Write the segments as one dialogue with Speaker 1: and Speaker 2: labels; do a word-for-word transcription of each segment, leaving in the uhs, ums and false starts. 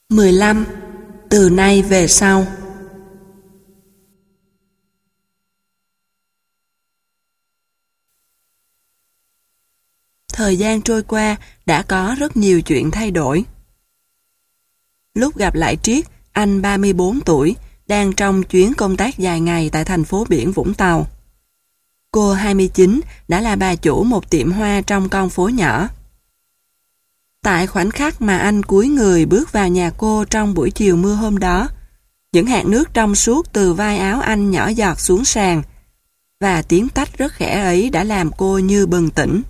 Speaker 1: mười lăm. Từ nay về sau. Thời gian trôi qua, đã có rất nhiều chuyện thay đổi. Lúc gặp lại Triết, anh ba mươi bốn tuổi, đang trong chuyến công tác dài ngày tại thành phố biển Vũng Tàu. Cô hai mươi chín, đã là bà chủ một tiệm hoa trong con phố nhỏ. Tại khoảnh khắc mà anh cúi người bước vào nhà cô trong buổi chiều mưa hôm đó, những hạt nước trong suốt từ vai áo anh nhỏ giọt xuống sàn, và tiếng tách rất khẽ ấy đã làm cô như bừng tỉnh.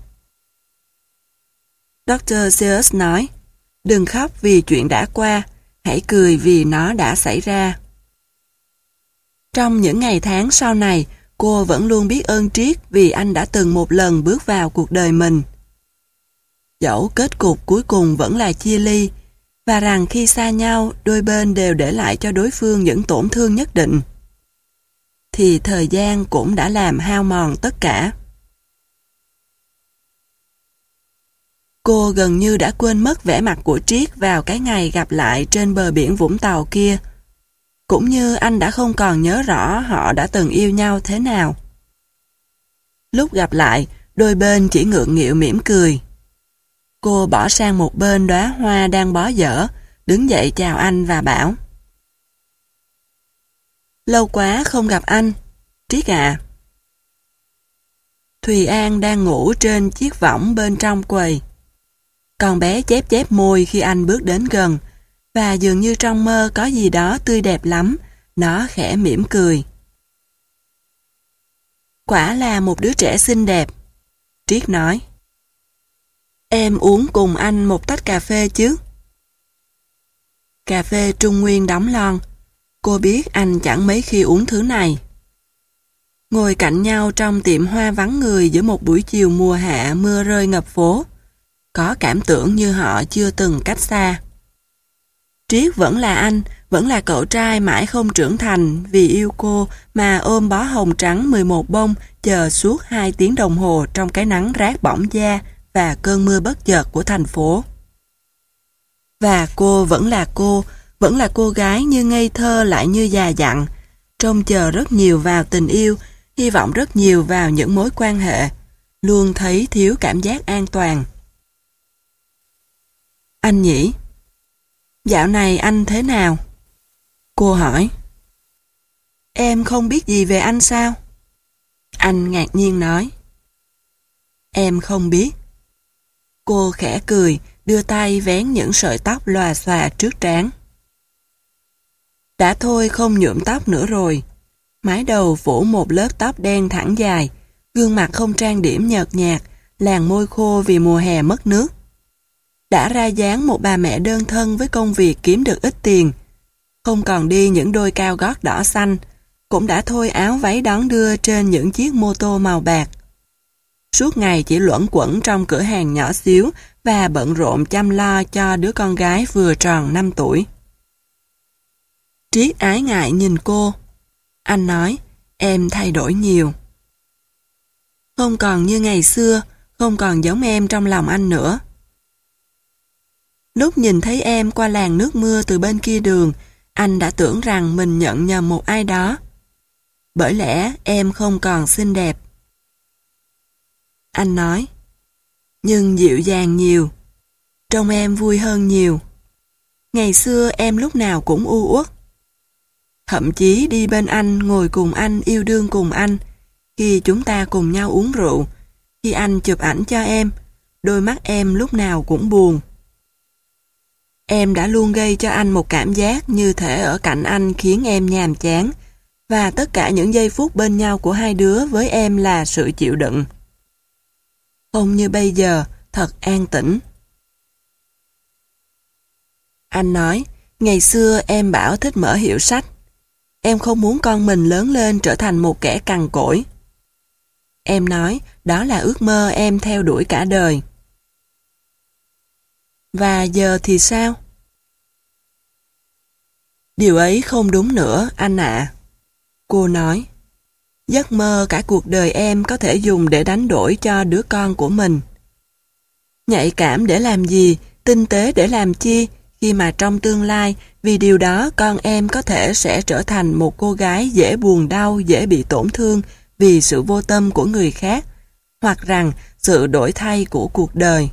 Speaker 1: doctor Seuss nói, đừng khóc vì chuyện đã qua, hãy cười vì nó đã xảy ra. Trong những ngày tháng sau này, cô vẫn luôn biết ơn Triết vì anh đã từng một lần bước vào cuộc đời mình. Dẫu kết cục cuối cùng vẫn là chia ly, và rằng khi xa nhau, đôi bên đều để lại cho đối phương những tổn thương nhất định, thì thời gian cũng đã làm hao mòn tất cả. Cô gần như đã quên mất vẻ mặt của Triết vào cái ngày gặp lại trên bờ biển Vũng Tàu kia, cũng như anh đã không còn nhớ rõ họ đã từng yêu nhau thế nào. Lúc gặp lại, đôi bên chỉ ngượng nghịu mỉm cười. Cô bỏ sang một bên đóa hoa đang bó dở, đứng dậy chào anh và bảo, lâu quá không gặp anh, Triết à. Thùy An đang ngủ trên chiếc võng bên trong quầy. Con bé chép chép môi khi anh bước đến gần, và dường như trong mơ có gì đó tươi đẹp lắm, nó khẽ mỉm cười. Quả là một đứa trẻ xinh đẹp, Triết nói. Em uống cùng anh một tách cà phê chứ? Cà phê Trung Nguyên đóng lon. Cô biết anh chẳng mấy khi uống thứ này. Ngồi cạnh nhau trong tiệm hoa vắng người giữa một buổi chiều mùa hạ mưa rơi ngập phố, có cảm tưởng như họ chưa từng cách xa. Triết vẫn là anh, vẫn là cậu trai mãi không trưởng thành vì yêu cô mà ôm bó hồng trắng mười một bông chờ suốt hai tiếng đồng hồ trong cái nắng rát bỏng da và cơn mưa bất chợt của thành phố. Và cô vẫn là cô, vẫn là cô gái như ngây thơ lại như già dặn, trông chờ rất nhiều vào tình yêu, hy vọng rất nhiều vào những mối quan hệ, luôn thấy thiếu cảm giác an toàn. Anh nhỉ? Dạo này anh thế nào? Cô hỏi. Em không biết gì về anh sao? Anh ngạc nhiên nói. Em không biết. Cô khẽ cười, đưa tay vén những sợi tóc lòa xòa trước trán. Đã thôi không nhuộm tóc nữa rồi. Mái đầu phủ một lớp tóc đen thẳng dài, gương mặt không trang điểm nhợt nhạt, làn môi khô vì mùa hè mất nước. Đã ra dáng một bà mẹ đơn thân với công việc kiếm được ít tiền, không còn đi những đôi cao gót đỏ xanh, cũng đã thôi áo váy đón đưa trên những chiếc mô tô màu bạc. Suốt ngày chỉ luẩn quẩn trong cửa hàng nhỏ xíu và bận rộn chăm lo cho đứa con gái vừa tròn năm tuổi. Triết ái ngại nhìn cô. Anh nói, em thay đổi nhiều. Không còn như ngày xưa, không còn giống em trong lòng anh nữa. Lúc nhìn thấy em qua làn nước mưa từ bên kia đường, anh đã tưởng rằng mình nhận nhầm một ai đó. Bởi lẽ em không còn xinh đẹp. Anh nói, nhưng dịu dàng nhiều. Trông em vui hơn nhiều. Ngày xưa em lúc nào cũng u uất. Thậm chí đi bên anh, ngồi cùng anh, yêu đương cùng anh. Khi chúng ta cùng nhau uống rượu, khi anh chụp ảnh cho em, đôi mắt em lúc nào cũng buồn. Em đã luôn gây cho anh một cảm giác như thể ở cạnh anh khiến em nhàm chán, và tất cả những giây phút bên nhau của hai đứa với em là sự chịu đựng. Không như bây giờ, thật an tĩnh. Anh nói, ngày xưa em bảo thích mở hiệu sách. Em không muốn con mình lớn lên trở thành một kẻ cằn cỗi. Em nói, đó là ước mơ em theo đuổi cả đời. Và giờ thì sao? Điều ấy không đúng nữa, anh ạ. Cô nói, giấc mơ cả cuộc đời em có thể dùng để đánh đổi cho đứa con của mình. Nhạy cảm để làm gì, tinh tế để làm chi, khi mà trong tương lai, vì điều đó con em có thể sẽ trở thành một cô gái dễ buồn đau, dễ bị tổn thương vì sự vô tâm của người khác, hoặc rằng sự đổi thay của cuộc đời.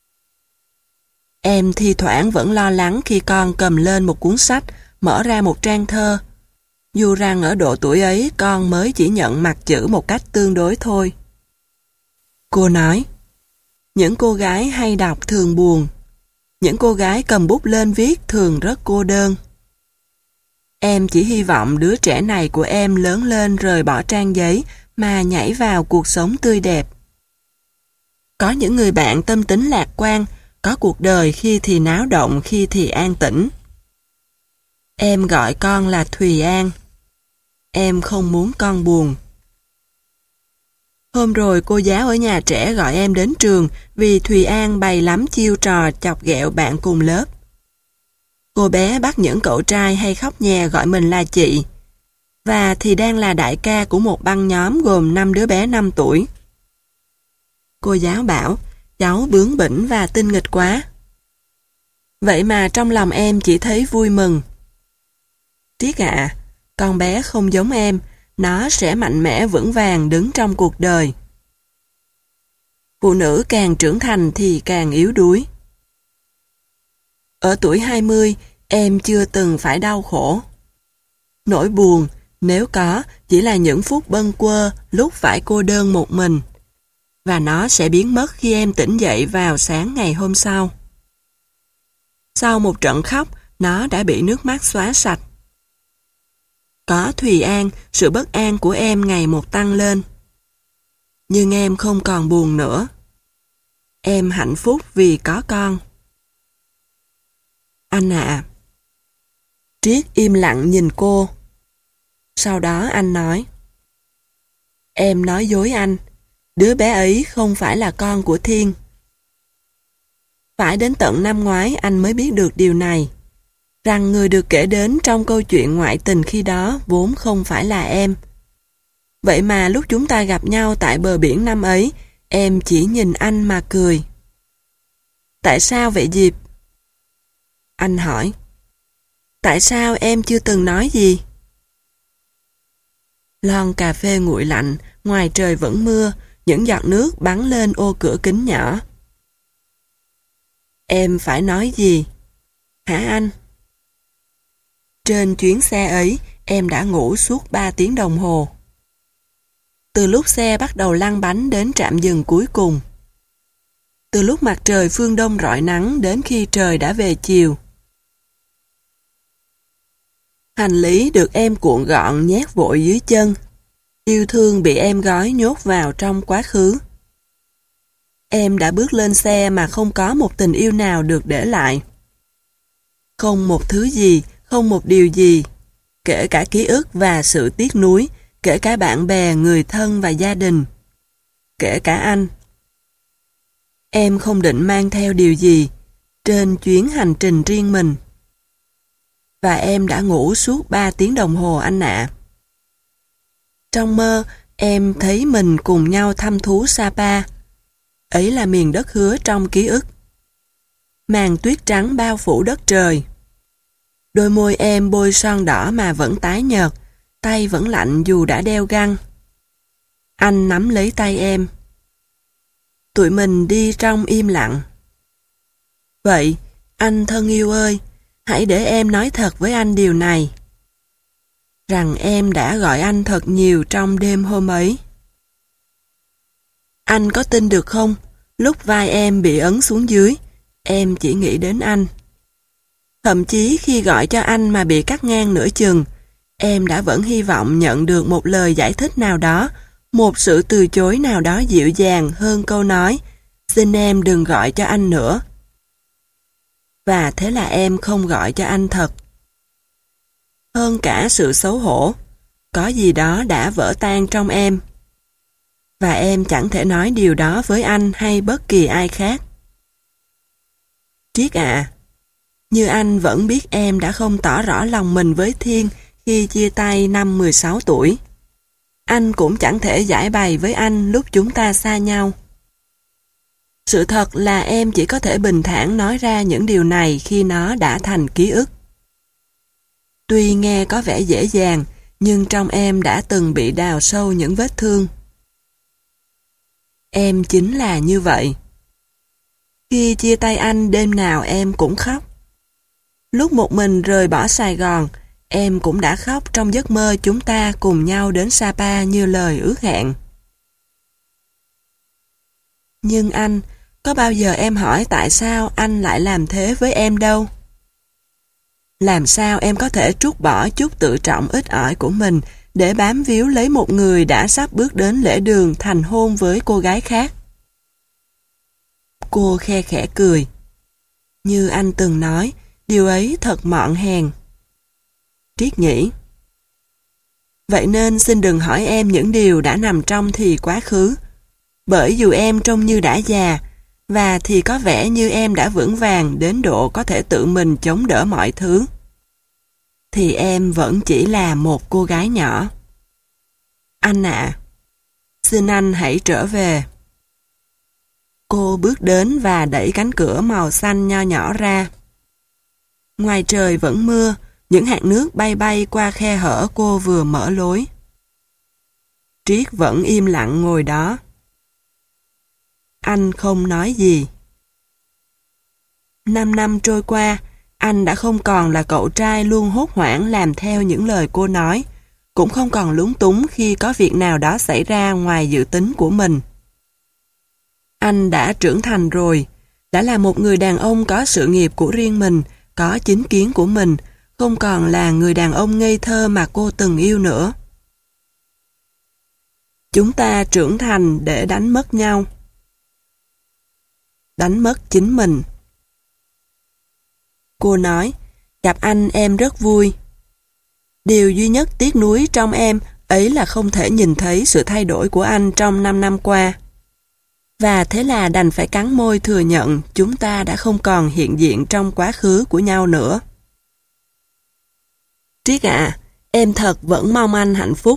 Speaker 1: Em thi thoảng vẫn lo lắng khi con cầm lên một cuốn sách, mở ra một trang thơ. Dù rằng ở độ tuổi ấy con mới chỉ nhận mặt chữ một cách tương đối thôi. Cô nói, những cô gái hay đọc thường buồn. Những cô gái cầm bút lên viết thường rất cô đơn. Em chỉ hy vọng đứa trẻ này của em lớn lên rời bỏ trang giấy mà nhảy vào cuộc sống tươi đẹp. Có những người bạn tâm tính lạc quan, có cuộc đời khi thì náo động, khi thì an tĩnh. Em gọi con là Thùy An. Em không muốn con buồn. Hôm rồi cô giáo ở nhà trẻ gọi em đến trường vì Thùy An bày lắm chiêu trò chọc ghẹo bạn cùng lớp. Cô bé bắt những cậu trai hay khóc nhè gọi mình là chị, và thì đang là đại ca của một băng nhóm gồm năm đứa bé năm tuổi. Cô giáo bảo, cháu bướng bỉnh và tinh nghịch quá. Vậy mà trong lòng em chỉ thấy vui mừng. Triết ạ, con bé không giống em, nó sẽ mạnh mẽ vững vàng đứng trong cuộc đời. Phụ nữ càng trưởng thành thì càng yếu đuối. Ở tuổi hai mươi, em chưa từng phải đau khổ. Nỗi buồn, nếu có, chỉ là những phút bâng quơ lúc phải cô đơn một mình. Và nó sẽ biến mất khi em tỉnh dậy vào sáng ngày hôm sau. Sau một trận khóc, nó đã bị nước mắt xóa sạch. Có Thùy An, sự bất an của em ngày một tăng lên. Nhưng em không còn buồn nữa. Em hạnh phúc vì có con. Anh ạ. À. Triết im lặng nhìn cô. Sau đó anh nói. Em nói dối anh. Đứa bé ấy không phải là con của Thiên. Phải đến tận năm ngoái anh mới biết được điều này. Rằng người được kể đến trong câu chuyện ngoại tình khi đó vốn không phải là em. Vậy mà lúc chúng ta gặp nhau tại bờ biển năm ấy, em chỉ nhìn anh mà cười. Tại sao vậy Diệp? Anh hỏi. Tại sao em chưa từng nói gì? Lon cà phê nguội lạnh, ngoài trời vẫn mưa, những giọt nước bắn lên ô cửa kính nhỏ. Em phải nói gì? Hả anh? Trên chuyến xe ấy, em đã ngủ suốt ba tiếng đồng hồ. Từ lúc xe bắt đầu lăn bánh đến trạm dừng cuối cùng. Từ lúc mặt trời phương đông rọi nắng đến khi trời đã về chiều. Hành lý được em cuộn gọn nhét vội dưới chân. Yêu thương bị em gói nhốt vào trong quá khứ. Em đã bước lên xe mà không có một tình yêu nào được để lại. Không một thứ gì, không một điều gì, kể cả ký ức và sự tiếc nuối, kể cả bạn bè, người thân và gia đình, kể cả anh. Em không định mang theo điều gì trên chuyến hành trình riêng mình. Và em đã ngủ suốt ba tiếng đồng hồ anh ạ. Trong mơ, em thấy mình cùng nhau thăm thú Sapa. Ấy là miền đất hứa trong ký ức. Màn tuyết trắng bao phủ đất trời. Đôi môi em bôi son đỏ mà vẫn tái nhợt, tay vẫn lạnh dù đã đeo găng. Anh nắm lấy tay em. Tụi mình đi trong im lặng. Vậy, anh thân yêu ơi, hãy để em nói thật với anh điều này. Rằng em đã gọi anh thật nhiều trong đêm hôm ấy. Anh có tin được không? Lúc vai em bị ấn xuống dưới, em chỉ nghĩ đến anh. Thậm chí khi gọi cho anh mà bị cắt ngang nửa chừng, em đã vẫn hy vọng nhận được một lời giải thích nào đó, một sự từ chối nào đó dịu dàng hơn câu nói, xin em đừng gọi cho anh nữa. Và thế là em không gọi cho anh thật. Hơn cả sự xấu hổ, có gì đó đã vỡ tan trong em. Và em chẳng thể nói điều đó với anh hay bất kỳ ai khác. Triết ạ, như anh vẫn biết em đã không tỏ rõ lòng mình với Thiên khi chia tay năm mười sáu tuổi. Anh cũng chẳng thể giải bày với anh lúc chúng ta xa nhau. Sự thật là em chỉ có thể bình thản nói ra những điều này khi nó đã thành ký ức. Tuy nghe có vẻ dễ dàng, nhưng trong em đã từng bị đào sâu những vết thương. Em chính là như vậy. Khi chia tay anh đêm nào em cũng khóc. Lúc một mình rời bỏ Sài Gòn, em cũng đã khóc trong giấc mơ chúng ta cùng nhau đến Sapa như lời ước hẹn. Nhưng anh, có bao giờ em hỏi tại sao anh lại làm thế với em đâu? Làm sao em có thể trút bỏ chút tự trọng ít ỏi của mình để bám víu lấy một người đã sắp bước đến lễ đường thành hôn với cô gái khác? Cô khe khẽ cười. Như anh từng nói, điều ấy thật mọn hèn. Triết nhỉ. Vậy nên xin đừng hỏi em những điều đã nằm trong thì quá khứ. Bởi dù em trông như đã già, và thì có vẻ như em đã vững vàng đến độ có thể tự mình chống đỡ mọi thứ, thì em vẫn chỉ là một cô gái nhỏ. Anh ạ, xin anh hãy trở về. Cô bước đến và đẩy cánh cửa màu xanh nho nhỏ ra. Ngoài trời vẫn mưa, những hạt nước bay bay qua khe hở cô vừa mở lối. Triết vẫn im lặng ngồi đó. Anh không nói gì. Năm năm trôi qua, anh đã không còn là cậu trai luôn hốt hoảng làm theo những lời cô nói, cũng không còn lúng túng khi có việc nào đó xảy ra ngoài dự tính của mình. Anh đã trưởng thành rồi, đã là một người đàn ông có sự nghiệp của riêng mình, có chính kiến của mình, không còn là người đàn ông ngây thơ mà cô từng yêu nữa. Chúng ta trưởng thành để đánh mất nhau. Đánh mất chính mình. Cô nói, gặp anh em rất vui. Điều duy nhất tiếc nuối trong em ấy là không thể nhìn thấy sự thay đổi của anh trong năm năm qua. Và thế là đành phải cắn môi thừa nhận chúng ta đã không còn hiện diện trong quá khứ của nhau nữa. Triết ạ, em thật vẫn mong anh hạnh phúc.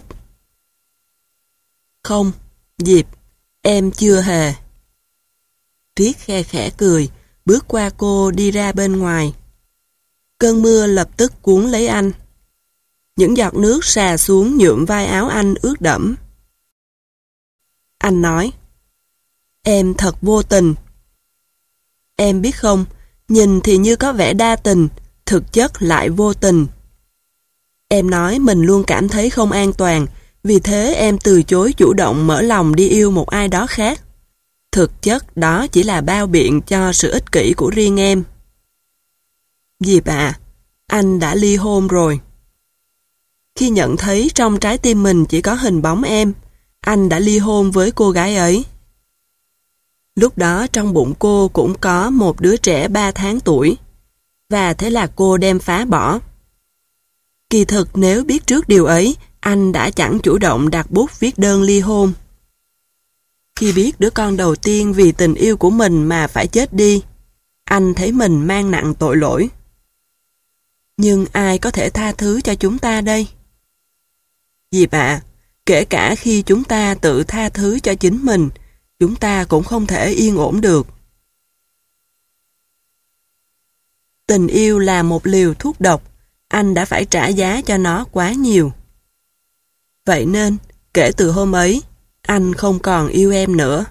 Speaker 1: Không, Diệp, em chưa hề. Triết khe khẽ cười, bước qua cô đi ra bên ngoài. Cơn mưa lập tức cuốn lấy anh. Những giọt nước xà xuống nhuộm vai áo anh ướt đẫm. Anh nói, em thật vô tình. Em biết không, nhìn thì như có vẻ đa tình, thực chất lại vô tình. Em nói mình luôn cảm thấy không an toàn, vì thế em từ chối chủ động mở lòng đi yêu một ai đó khác. Thực chất đó chỉ là bao biện cho sự ích kỷ của riêng em. Diệp ạ, anh đã ly hôn rồi. Khi nhận thấy trong trái tim mình chỉ có hình bóng em, anh đã ly hôn với cô gái ấy. Lúc đó trong bụng cô cũng có một đứa trẻ ba tháng tuổi, và thế là cô đem phá bỏ. Kỳ thực nếu biết trước điều ấy, anh đã chẳng chủ động đặt bút viết đơn ly hôn. Khi biết đứa con đầu tiên vì tình yêu của mình mà phải chết đi, anh thấy mình mang nặng tội lỗi. Nhưng ai có thể tha thứ cho chúng ta đây? Diệp ạ, kể cả khi chúng ta tự tha thứ cho chính mình, chúng ta cũng không thể yên ổn được. Tình yêu là một liều thuốc độc, anh đã phải trả giá cho nó quá nhiều. Vậy nên, kể từ hôm ấy, anh không còn yêu em nữa.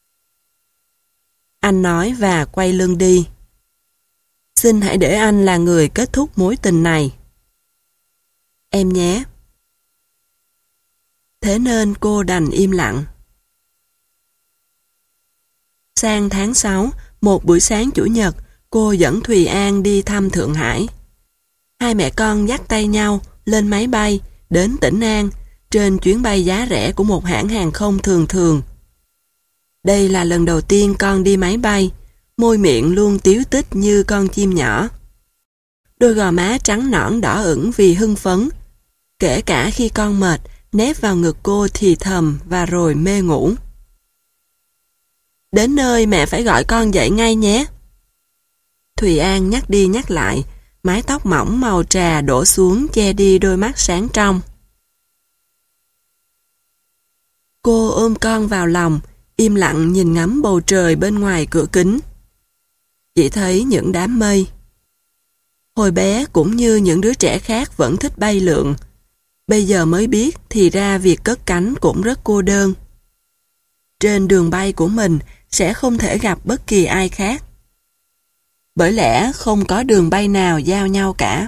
Speaker 1: Anh nói và quay lưng đi. Xin hãy để anh là người kết thúc mối tình này. Em nhé. Thế nên cô đành im lặng. Sang tháng sáu, một buổi sáng Chủ nhật, cô dẫn Thùy An đi thăm Thượng Hải. Hai mẹ con dắt tay nhau lên máy bay đến tỉnh An trên chuyến bay giá rẻ của một hãng hàng không thường thường. Đây là lần đầu tiên con đi máy bay, môi miệng luôn tíu tít như con chim nhỏ. Đôi gò má trắng nõn đỏ ửng vì hưng phấn. Kể cả khi con mệt, nép vào ngực cô thì thầm và rồi mê ngủ. Đến nơi mẹ phải gọi con dậy ngay nhé. Thùy An nhắc đi nhắc lại, mái tóc mỏng màu trà đổ xuống che đi đôi mắt sáng trong. Cô ôm con vào lòng, im lặng nhìn ngắm bầu trời bên ngoài cửa kính. Chỉ thấy những đám mây. Hồi bé cũng như những đứa trẻ khác vẫn thích bay lượn. Bây giờ mới biết thì ra việc cất cánh cũng rất cô đơn. Trên đường bay của mình sẽ không thể gặp bất kỳ ai khác. Bởi lẽ không có đường bay nào giao nhau cả.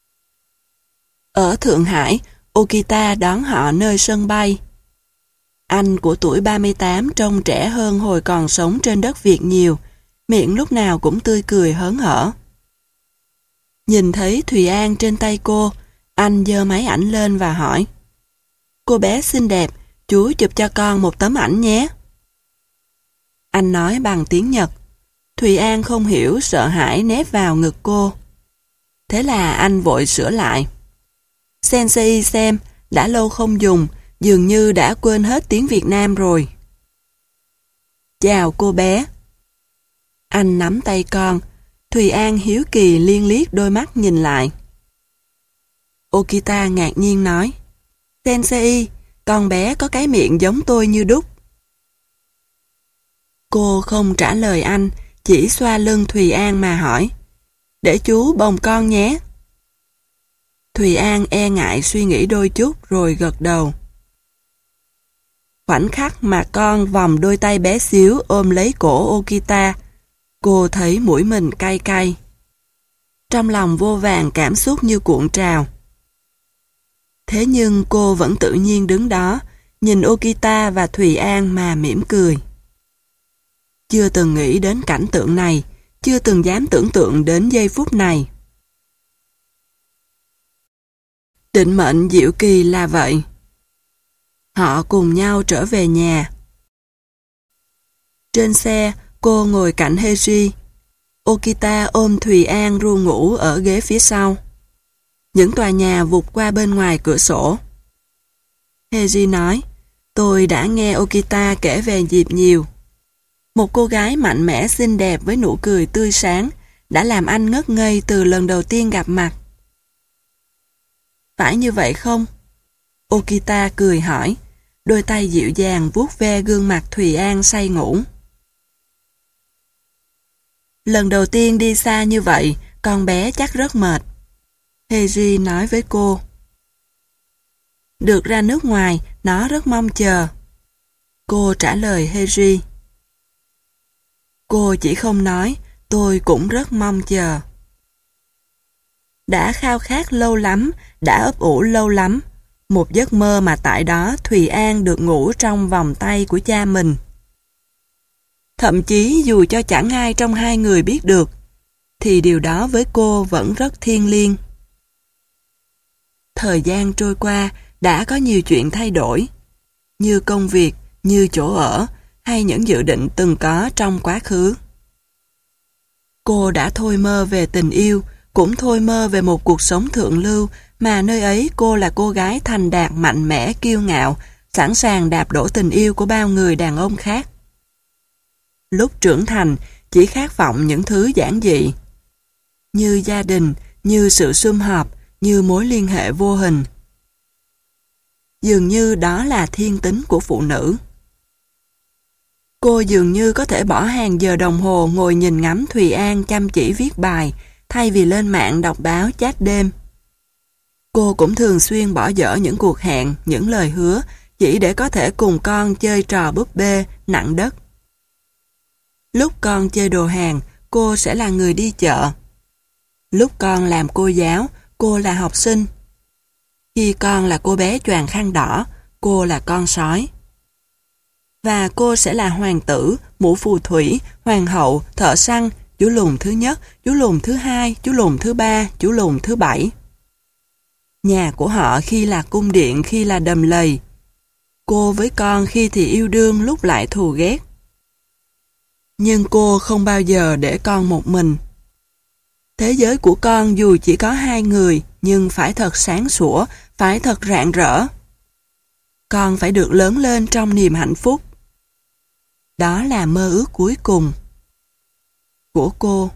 Speaker 1: Ở Thượng Hải, Okita đón họ nơi sân bay. Anh của tuổi ba mươi tám trông trẻ hơn hồi còn sống trên đất Việt nhiều, miệng lúc nào cũng tươi cười hớn hở. Nhìn thấy Thùy An trên tay cô, anh giơ máy ảnh lên và hỏi: "Cô bé xinh đẹp, chú chụp cho con một tấm ảnh nhé." Anh nói bằng tiếng Nhật. Thùy An không hiểu, sợ hãi nép vào ngực cô. Thế là anh vội sửa lại: "Sensei xem, đã lâu không dùng, dường như đã quên hết tiếng Việt Nam rồi." "Chào cô bé." Anh nắm tay con. Thùy An hiếu kỳ liên liếc đôi mắt nhìn lại. Okita ngạc nhiên nói: "Sensei, con bé có cái miệng giống tôi như đúc." Cô không trả lời anh, chỉ xoa lưng Thùy An mà hỏi: "Để chú bồng con nhé." Thùy An e ngại suy nghĩ đôi chút rồi gật đầu. Khoảnh khắc mà con vòng đôi tay bé xíu ôm lấy cổ Okita, cô thấy mũi mình cay cay. Trong lòng vô vàn cảm xúc như cuộn trào. Thế nhưng cô vẫn tự nhiên đứng đó, nhìn Okita và Thùy An mà mỉm cười. Chưa từng nghĩ đến cảnh tượng này, chưa từng dám tưởng tượng đến giây phút này. Định mệnh diệu kỳ là vậy. Họ cùng nhau trở về nhà. Trên xe, cô ngồi cạnh Heiji. Okita ôm Thùy An ru ngủ ở ghế phía sau. Những tòa nhà vụt qua bên ngoài cửa sổ. Heiji nói: "Tôi đã nghe Okita kể về Diệp nhiều. Một cô gái mạnh mẽ xinh đẹp với nụ cười tươi sáng đã làm anh ngất ngây từ lần đầu tiên gặp mặt." "Phải như vậy không?" Okita cười hỏi, đôi tay dịu dàng vuốt ve gương mặt Thùy An say ngủ. "Lần đầu tiên đi xa như vậy, con bé chắc rất mệt." Heiji nói với cô. "Được ra nước ngoài, nó rất mong chờ." Cô trả lời Heiji. Cô chỉ không nói, tôi cũng rất mong chờ. Đã khao khát lâu lắm, đã ấp ủ lâu lắm. Một giấc mơ mà tại đó Thùy An được ngủ trong vòng tay của cha mình. Thậm chí dù cho chẳng ai trong hai người biết được, thì điều đó với cô vẫn rất thiêng liêng. Thời gian trôi qua, đã có nhiều chuyện thay đổi. Như công việc, như chỗ ở, hay những dự định từng có trong quá khứ. Cô đã thôi mơ về tình yêu, cũng thôi mơ về một cuộc sống thượng lưu, mà nơi ấy cô là cô gái thành đạt mạnh mẽ, kiêu ngạo, sẵn sàng đạp đổ tình yêu của bao người đàn ông khác. Lúc trưởng thành, chỉ khát vọng những thứ giản dị. Như gia đình, như sự sum họp, như mối liên hệ vô hình. Dường như đó là thiên tính của phụ nữ. Cô dường như có thể bỏ hàng giờ đồng hồ ngồi nhìn ngắm Thùy An chăm chỉ viết bài, thay vì lên mạng đọc báo chat đêm. Cô cũng thường xuyên bỏ dở những cuộc hẹn, những lời hứa, chỉ để có thể cùng con chơi trò búp bê, nặng đất. Lúc con chơi đồ hàng, cô sẽ là người đi chợ. Lúc con làm cô giáo, cô là học sinh. Khi con là cô bé choàng khăn đỏ, cô là con sói. Và cô sẽ là hoàng tử, mũ phù thủy, hoàng hậu, thợ săn, chú lùn thứ nhất, chú lùn thứ hai, chú lùn thứ ba, chú lùn thứ bảy. Nhà của họ khi là cung điện, khi là đầm lầy. Cô với con khi thì yêu đương, lúc lại thù ghét. Nhưng cô không bao giờ để con một mình. Thế giới của con dù chỉ có hai người, nhưng phải thật sáng sủa, phải thật rạng rỡ. Con phải được lớn lên trong niềm hạnh phúc. Đó là mơ ước cuối cùng của cô.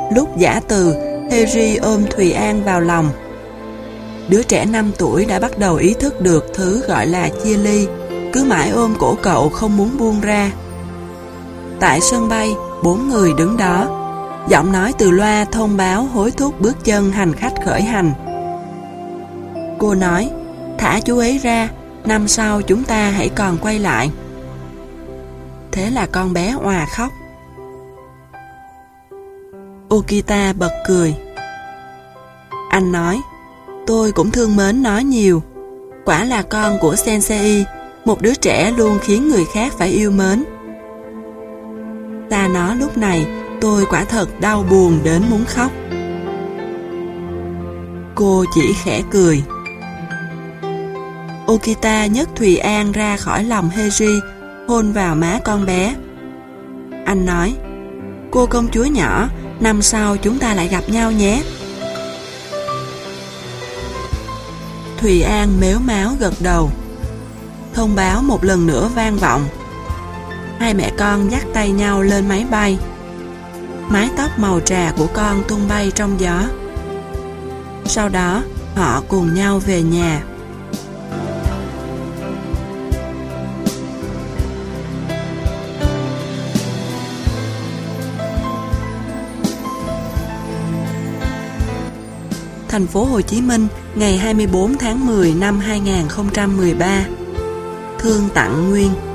Speaker 1: Lúc giã từ, Harry ôm Thùy An vào lòng. Đứa trẻ năm tuổi đã bắt đầu ý thức được thứ gọi là chia ly, cứ mãi ôm cổ cậu không muốn buông ra. Tại sân bay, bốn người đứng đó. Giọng nói từ loa thông báo hối thúc bước chân hành khách khởi hành. Cô nói, thả chú ấy ra, năm sau chúng ta hãy còn quay lại. Thế là con bé òa khóc. Okita bật cười. Anh nói, tôi cũng thương mến nó nhiều. Quả là con của Sensei, một đứa trẻ luôn khiến người khác phải yêu mến. Ta nó lúc này, tôi quả thật đau buồn đến muốn khóc. Cô chỉ khẽ cười. Okita nhấc Thùy An ra khỏi lòng Harry, hôn vào má con bé. Anh nói, cô công chúa nhỏ, năm sau chúng ta lại gặp nhau nhé. Thùy An mếu máo gật đầu. Thông báo một lần nữa vang vọng. Hai mẹ con dắt tay nhau lên máy bay. Mái tóc màu trà của con tung bay trong gió. Sau đó, họ cùng nhau về nhà. Thành phố Hồ Chí Minh, ngày hai mươi bốn tháng mười năm hai nghìn không trăm mười ba. Thương Tặng Nguyên.